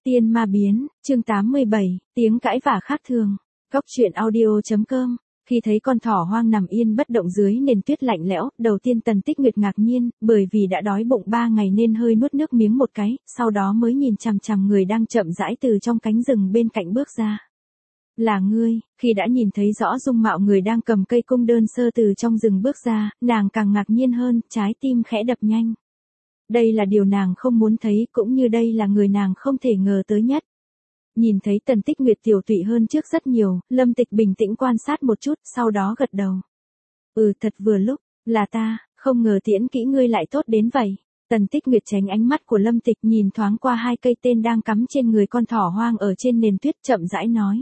Tiên ma biến, chương 87, tiếng cãi vả khác thường. Góc truyện audio.com. Khi thấy con thỏ hoang nằm yên bất động dưới nền tuyết lạnh lẽo, đầu tiên Tần Tích Nguyệt ngạc nhiên, bởi vì đã đói bụng 3 ngày nên hơi nuốt nước miếng một cái, sau đó mới nhìn chằm chằm người đang chậm rãi từ trong cánh rừng bên cạnh bước ra. Là ngươi. Khi đã nhìn thấy rõ dung mạo người đang cầm cây cung đơn sơ từ trong rừng bước ra, nàng càng ngạc nhiên hơn, trái tim khẽ đập nhanh. Đây là điều nàng không muốn thấy, cũng như đây là người nàng không thể ngờ tới nhất. Nhìn thấy Tần Tích Nguyệt tiểu tụy hơn trước rất nhiều, Lâm Tịch bình tĩnh quan sát một chút, sau đó gật đầu. Thật vừa lúc, là ta, không ngờ tiễn kỹ ngươi lại tốt đến vậy. Tần Tích Nguyệt tránh ánh mắt của Lâm Tịch, nhìn thoáng qua 2 cây tên đang cắm trên người con thỏ hoang ở trên nền tuyết, chậm rãi nói.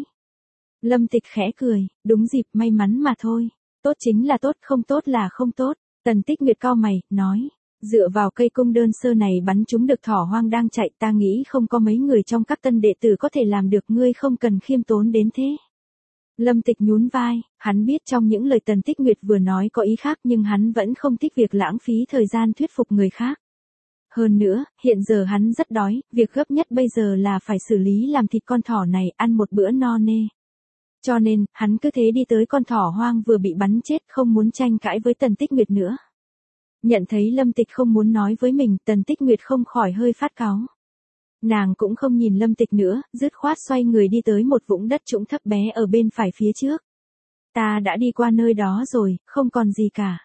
Lâm Tịch khẽ cười, đúng dịp, may mắn mà thôi. Tốt chính là tốt, không tốt là không tốt. Tần Tích Nguyệt cau mày, nói. Dựa vào cây cung đơn sơ này bắn trúng được thỏ hoang đang chạy, ta nghĩ không có mấy người trong các tân đệ tử có thể làm được, ngươi không cần khiêm tốn đến thế. Lâm Tịch nhún vai, hắn biết trong những lời Tần Tích Nguyệt vừa nói có ý khác, nhưng hắn vẫn không thích việc lãng phí thời gian thuyết phục người khác. Hơn nữa, hiện giờ hắn rất đói, việc gấp nhất bây giờ là phải xử lý làm thịt con thỏ này, ăn một bữa no nê. Cho nên, hắn cứ thế đi tới con thỏ hoang vừa bị bắn chết, không muốn tranh cãi với Tần Tích Nguyệt nữa. Nhận thấy Lâm Tịch không muốn nói với mình, Tần Tích Nguyệt không khỏi hơi phát cáu. Nàng cũng không nhìn Lâm Tịch nữa, dứt khoát xoay người đi tới một vũng đất trũng thấp bé ở bên phải phía trước. Ta đã đi qua nơi đó rồi, không còn gì cả.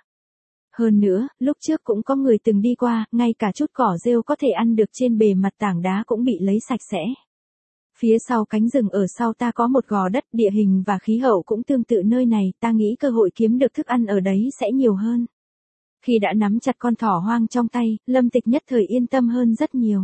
Hơn nữa, lúc trước cũng có người từng đi qua, ngay cả chút cỏ rêu có thể ăn được trên bề mặt tảng đá cũng bị lấy sạch sẽ. Phía sau cánh rừng ở sau ta có một gò đất, địa hình và khí hậu cũng tương tự nơi này, ta nghĩ cơ hội kiếm được thức ăn ở đấy sẽ nhiều hơn. Khi đã nắm chặt con thỏ hoang trong tay, Lâm Tịch nhất thời yên tâm hơn rất nhiều.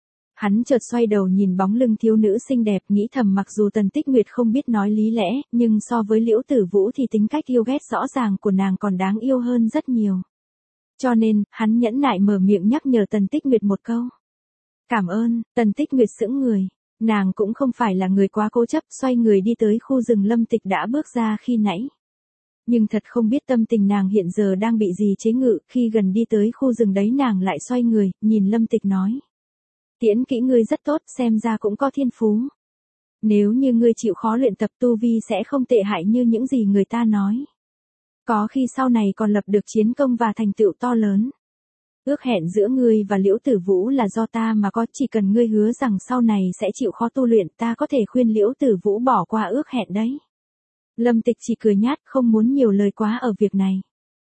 Hắn chợt xoay đầu nhìn bóng lưng thiếu nữ xinh đẹp, nghĩ thầm mặc dù Tần Tích Nguyệt không biết nói lý lẽ, nhưng so với Liễu Tử Vũ thì tính cách yêu ghét rõ ràng của nàng còn đáng yêu hơn rất nhiều. Cho nên, hắn nhẫn nại mở miệng nhắc nhở Tần Tích Nguyệt một câu. Cảm ơn. Tần Tích Nguyệt sững người. Nàng cũng không phải là người quá cố chấp, xoay người đi tới khu rừng Lâm Tịch đã bước ra khi nãy. Nhưng thật không biết tâm tình nàng hiện giờ đang bị gì chế ngự, khi gần đi tới khu rừng đấy nàng lại xoay người, nhìn Lâm Tịch nói. Tiễn kỹ ngươi rất tốt, xem ra cũng có thiên phú. Nếu như ngươi chịu khó luyện tập, tu vi sẽ không tệ hại như những gì người ta nói. Có khi sau này còn lập được chiến công và thành tựu to lớn. Ước hẹn giữa ngươi và Liễu Tử Vũ là do ta mà có, chỉ cần ngươi hứa rằng sau này sẽ chịu khó tu luyện, ta có thể khuyên Liễu Tử Vũ bỏ qua ước hẹn đấy. Lâm Tịch chỉ cười nhát, không muốn nhiều lời quá ở việc này.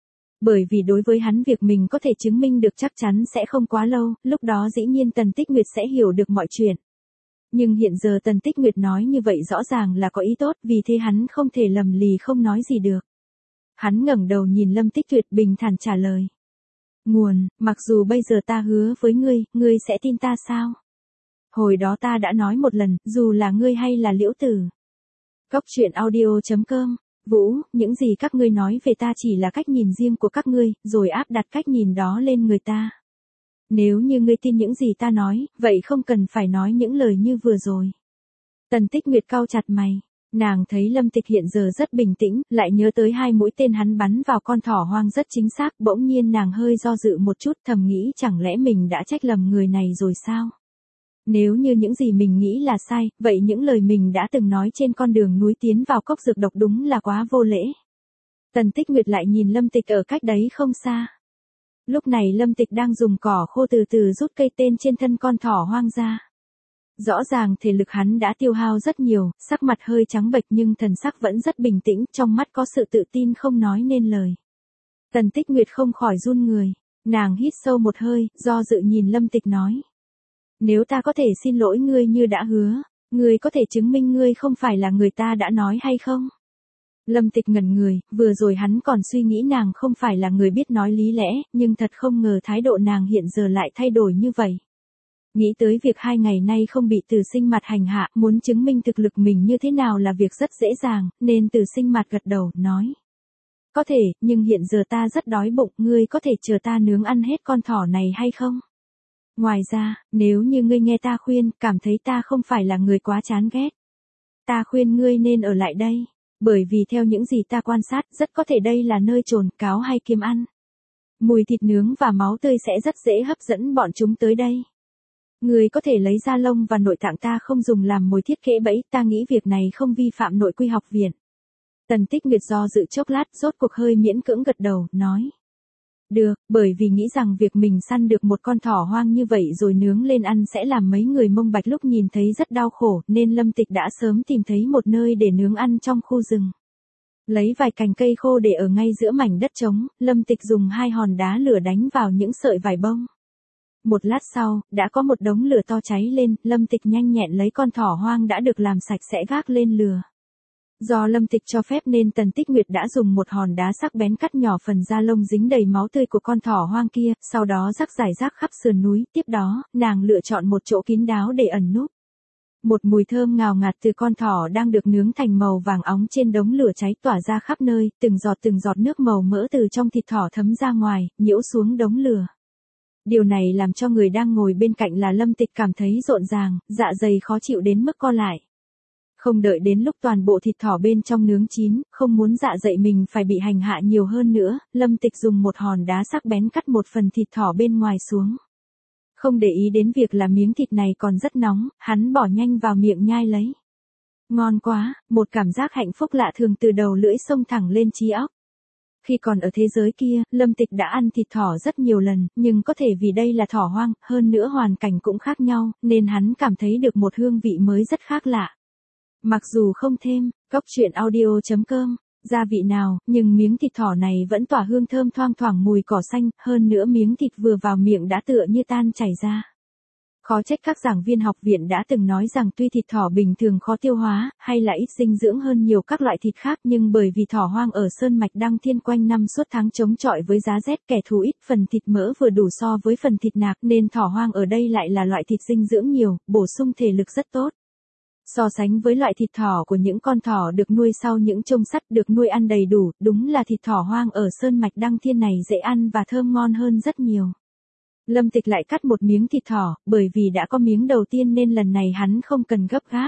Bởi vì đối với hắn việc mình có thể chứng minh được chắc chắn sẽ không quá lâu, lúc đó dĩ nhiên Tần Tích Nguyệt sẽ hiểu được mọi chuyện. Nhưng hiện giờ Tần Tích Nguyệt nói như vậy rõ ràng là có ý tốt, vì thế hắn không thể lầm lì không nói gì được. Hắn ngẩng đầu nhìn Lâm Tích Nguyệt bình thản trả lời. Nguồn, mặc dù bây giờ ta hứa với ngươi sẽ tin ta sao? Hồi đó ta đã nói một lần, dù là ngươi hay là Liễu Tử. Góc truyện audio.com. Vũ, những gì các ngươi nói về ta chỉ là cách nhìn riêng của các ngươi, rồi áp đặt cách nhìn đó lên người ta. Nếu như ngươi tin những gì ta nói, vậy không cần phải nói những lời như vừa rồi. Tần Tích Nguyệt cau chặt mày. Nàng thấy Lâm Tịch hiện giờ rất bình tĩnh, lại nhớ tới 2 mũi tên hắn bắn vào con thỏ hoang rất chính xác, bỗng nhiên nàng hơi do dự một chút, thầm nghĩ chẳng lẽ mình đã trách lầm người này rồi sao? Nếu như những gì mình nghĩ là sai, vậy những lời mình đã từng nói trên con đường núi tiến vào cốc dược độc đúng là quá vô lễ. Tần Tích Nguyệt lại nhìn Lâm Tịch ở cách đấy không xa. Lúc này Lâm Tịch đang dùng cỏ khô từ từ rút cây tên trên thân con thỏ hoang ra. Rõ ràng thể lực hắn đã tiêu hao rất nhiều, sắc mặt hơi trắng bệch nhưng thần sắc vẫn rất bình tĩnh, trong mắt có sự tự tin không nói nên lời. Tần Tích Nguyệt không khỏi run người, nàng hít sâu một hơi, do dự nhìn Lâm Tịch nói. Nếu ta có thể xin lỗi ngươi như đã hứa, ngươi có thể chứng minh ngươi không phải là người ta đã nói hay không? Lâm Tịch ngẩn người, vừa rồi hắn còn suy nghĩ nàng không phải là người biết nói lý lẽ, nhưng thật không ngờ thái độ nàng hiện giờ lại thay đổi như vậy. Nghĩ tới việc 2 ngày nay không bị Từ Sinh Mặt hành hạ, muốn chứng minh thực lực mình như thế nào là việc rất dễ dàng, nên Từ Sinh Mặt gật đầu, nói. Có thể, nhưng hiện giờ ta rất đói bụng, ngươi có thể chờ ta nướng ăn hết con thỏ này hay không? Ngoài ra, nếu như ngươi nghe ta khuyên, cảm thấy ta không phải là người quá chán ghét. Ta khuyên ngươi nên ở lại đây, bởi vì theo những gì ta quan sát, rất có thể đây là nơi chồn cáo hay kiếm ăn. Mùi thịt nướng và máu tươi sẽ rất dễ hấp dẫn bọn chúng tới đây. Người có thể lấy da lông và nội tạng ta không dùng làm mồi thiết kế bẫy, ta nghĩ việc này không vi phạm nội quy học viện. Tần Tích Nguyệt do dự chốc lát, rốt cuộc hơi miễn cưỡng gật đầu, nói. Được, bởi vì nghĩ rằng việc mình săn được một con thỏ hoang như vậy rồi nướng lên ăn sẽ làm mấy người Mông Bạch lúc nhìn thấy rất đau khổ, nên Lâm Tịch đã sớm tìm thấy một nơi để nướng ăn trong khu rừng. Lấy vài cành cây khô để ở ngay giữa mảnh đất trống, Lâm Tịch dùng 2 hòn đá lửa đánh vào những sợi vải bông. Một lát sau, đã có một đống lửa to cháy lên, Lâm Tịch nhanh nhẹn lấy con thỏ hoang đã được làm sạch sẽ gác lên lửa. Do Lâm Tịch cho phép nên Tần Tích Nguyệt đã dùng một hòn đá sắc bén cắt nhỏ phần da lông dính đầy máu tươi của con thỏ hoang kia, sau đó rắc rải rác khắp sườn núi, tiếp đó, nàng lựa chọn một chỗ kín đáo để ẩn núp. Một mùi thơm ngào ngạt từ con thỏ đang được nướng thành màu vàng óng trên đống lửa cháy tỏa ra khắp nơi, từng giọt nước màu mỡ từ trong thịt thỏ thấm ra ngoài, nhiễu xuống đống lửa. Điều này làm cho người đang ngồi bên cạnh là Lâm Tịch cảm thấy rộn ràng, dạ dày khó chịu đến mức co lại. Không đợi đến lúc toàn bộ thịt thỏ bên trong nướng chín, không muốn dạ dày mình phải bị hành hạ nhiều hơn nữa, Lâm Tịch dùng một hòn đá sắc bén cắt một phần thịt thỏ bên ngoài xuống. Không để ý đến việc là miếng thịt này còn rất nóng, hắn bỏ nhanh vào miệng nhai lấy. Ngon quá, một cảm giác hạnh phúc lạ thường từ đầu lưỡi xông thẳng lên trí óc. Khi còn ở thế giới kia, Lâm Tịch đã ăn thịt thỏ rất nhiều lần, nhưng có thể vì đây là thỏ hoang, hơn nữa hoàn cảnh cũng khác nhau, nên hắn cảm thấy được một hương vị mới rất khác lạ. Mặc dù không thêm, coctruyện.audio.com, gia vị nào, nhưng miếng thịt thỏ này vẫn tỏa hương thơm thoang thoảng mùi cỏ xanh, hơn nữa miếng thịt vừa vào miệng đã tựa như tan chảy ra. Khó trách các giảng viên học viện đã từng nói rằng tuy thịt thỏ bình thường khó tiêu hóa, hay là ít dinh dưỡng hơn nhiều các loại thịt khác nhưng bởi vì thỏ hoang ở Sơn Mạch Đăng Thiên quanh năm suốt tháng chống chọi với giá rét kẻ thù ít phần thịt mỡ vừa đủ so với phần thịt nạc nên thỏ hoang ở đây lại là loại thịt dinh dưỡng nhiều, bổ sung thể lực rất tốt. So sánh với loại thịt thỏ của những con thỏ được nuôi sau những chông sắt được nuôi ăn đầy đủ, đúng là thịt thỏ hoang ở Sơn Mạch Đăng Thiên này dễ ăn và thơm ngon hơn rất nhiều. Lâm Tịch lại cắt một miếng thịt thỏ, bởi vì đã có miếng đầu tiên nên lần này hắn không cần gấp gáp.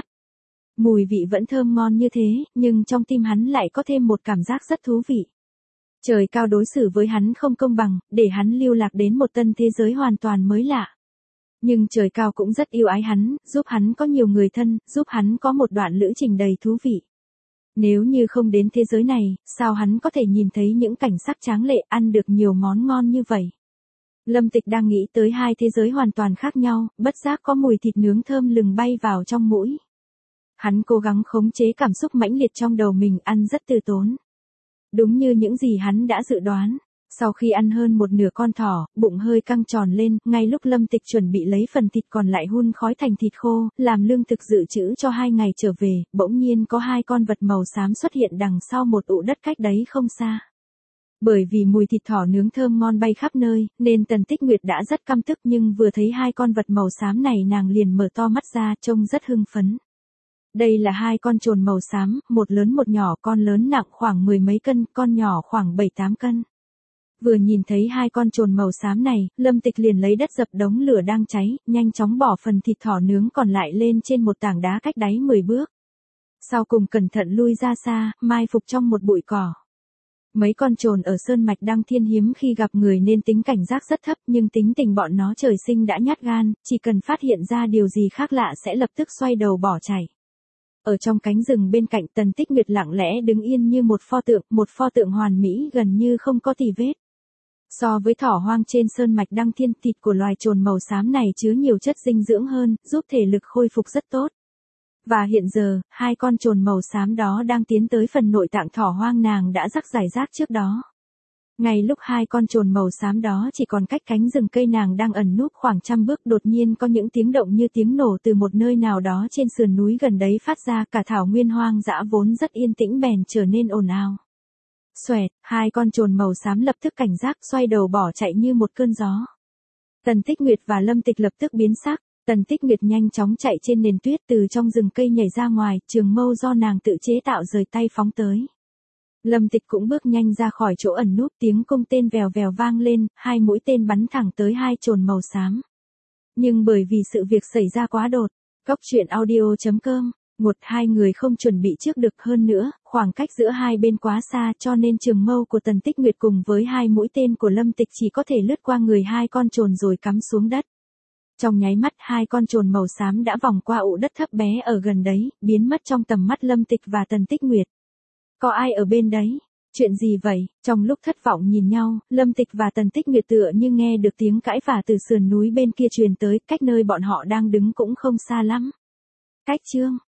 Mùi vị vẫn thơm ngon như thế, nhưng trong tim hắn lại có thêm một cảm giác rất thú vị. Trời cao đối xử với hắn không công bằng, để hắn lưu lạc đến một tân thế giới hoàn toàn mới lạ. Nhưng trời cao cũng rất yêu ái hắn, giúp hắn có nhiều người thân, giúp hắn có một đoạn lữ trình đầy thú vị. Nếu như không đến thế giới này, sao hắn có thể nhìn thấy những cảnh sắc tráng lệ ăn được nhiều món ngon như vậy? Lâm Tịch đang nghĩ tới hai thế giới hoàn toàn khác nhau, bất giác có mùi thịt nướng thơm lừng bay vào trong mũi. Hắn cố gắng khống chế cảm xúc mãnh liệt trong đầu mình, ăn rất từ tốn. Đúng như những gì hắn đã dự đoán. Sau khi ăn hơn một nửa con thỏ, bụng hơi căng tròn lên, ngay lúc Lâm Tịch chuẩn bị lấy phần thịt còn lại hun khói thành thịt khô, làm lương thực dự trữ cho 2 ngày trở về, bỗng nhiên có 2 con vật màu xám xuất hiện đằng sau một ụ đất cách đấy không xa. Bởi vì mùi thịt thỏ nướng thơm ngon bay khắp nơi, nên Tần Tích Nguyệt đã rất căm tức nhưng vừa thấy 2 con vật màu xám này nàng liền mở to mắt ra trông rất hưng phấn. Đây là 2 con trồn màu xám, một lớn một nhỏ, con lớn nặng khoảng 10 mấy cân, con nhỏ khoảng 7-8 cân. Vừa nhìn thấy 2 con trồn màu xám này, Lâm Tịch liền lấy đất dập đống lửa đang cháy, nhanh chóng bỏ phần thịt thỏ nướng còn lại lên trên một tảng đá cách đáy 10 bước. Sau cùng cẩn thận lui ra xa, mai phục trong một bụi cỏ. Mấy con trồn ở Sơn Mạch Đăng Thiên hiếm khi gặp người nên tính cảnh giác rất thấp nhưng tính tình bọn nó trời sinh đã nhát gan, chỉ cần phát hiện ra điều gì khác lạ sẽ lập tức xoay đầu bỏ chạy. Ở trong cánh rừng bên cạnh Tần Tích Nguyệt lặng lẽ đứng yên như một pho tượng hoàn mỹ gần như không có tì vết. So với thỏ hoang trên Sơn Mạch Đăng Thiên, thịt của loài trồn màu xám này chứa nhiều chất dinh dưỡng hơn, giúp thể lực khôi phục rất tốt. Và hiện giờ, 2 con trồn màu xám đó đang tiến tới phần nội tạng thỏ hoang nàng đã rắc rải rác trước đó. Ngay lúc 2 con trồn màu xám đó chỉ còn cách cánh rừng cây nàng đang ẩn núp khoảng 100 bước, đột nhiên có những tiếng động như tiếng nổ từ một nơi nào đó trên sườn núi gần đấy phát ra, cả thảo nguyên hoang dã vốn rất yên tĩnh bèn trở nên ồn ào. Xoẹt, 2 con trồn màu xám lập tức cảnh giác xoay đầu bỏ chạy như một cơn gió. Tần Tích Nguyệt và Lâm Tịch lập tức biến sắc. Tần Tích Nguyệt nhanh chóng chạy trên nền tuyết từ trong rừng cây nhảy ra ngoài, trường mâu do nàng tự chế tạo rời tay phóng tới. Lâm Tịch cũng bước nhanh ra khỏi chỗ ẩn núp, tiếng cung tên vèo vèo vang lên, 2 mũi tên bắn thẳng tới 2 trồn màu xám. Nhưng bởi vì sự việc xảy ra quá đột, coctruyện.audio.com, hai người không chuẩn bị trước được, hơn nữa, khoảng cách giữa hai bên quá xa cho nên trường mâu của Tần Tích Nguyệt cùng với 2 mũi tên của Lâm Tịch chỉ có thể lướt qua người 2 con trồn rồi cắm xuống đất. Trong nháy mắt hai con trồn màu xám đã vòng qua ụ đất thấp bé ở gần đấy, biến mất trong tầm mắt Lâm Tịch và Tần Tích Nguyệt. Có ai ở bên đấy? Chuyện gì vậy? Trong lúc thất vọng nhìn nhau, Lâm Tịch và Tần Tích Nguyệt tựa như nghe được tiếng cãi vả từ sườn núi bên kia truyền tới, cách nơi bọn họ đang đứng cũng không xa lắm. Cách chương